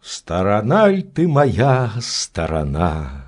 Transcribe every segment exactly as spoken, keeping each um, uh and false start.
Сторона ль ты моя, сторона?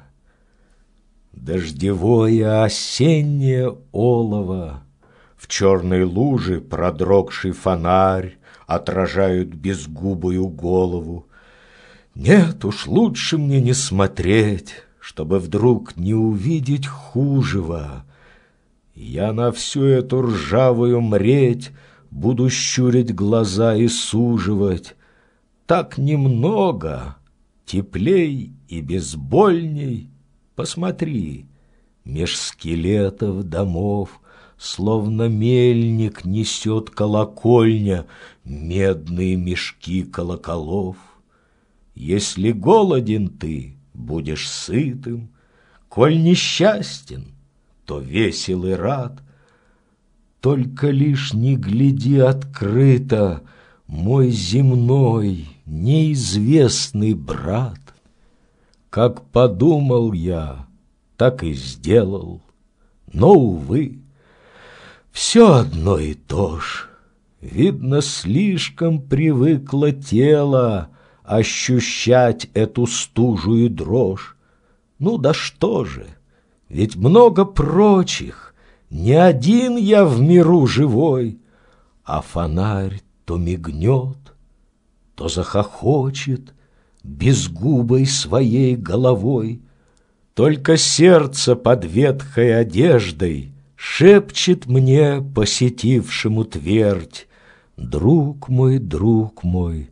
Дождевое осеннее олово, в черной луже продрогший фонарь отражают безгубую голову. Нет уж, лучше мне не смотреть, чтобы вдруг не увидеть хужего. Я на всю эту ржавую мреть буду щурить глаза и суживать. Так немного, теплей и безбольней. Посмотри, меж скелетов домов, словно мельник несет колокольня медные мешки колоколов. Если голоден ты, будешь сытым, коль несчастен, то весел и рад. Только лишь не гляди открыто, мой земной, неизвестный брат. Как подумал я, так и сделал, но, увы, все одно и то ж. Видно, слишком привыкло тело ощущать эту стужу и дрожь. Ну да что же, ведь много прочих, не один я в миру живой, а фонарь то мигнет, то захохочет безгубой своей головой. Только сердце под ветхой одеждой шепчет мне, посетившему твердь: друг мой, друг мой,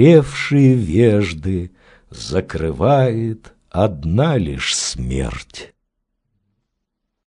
прозревшие вежды закрывает одна лишь смерть.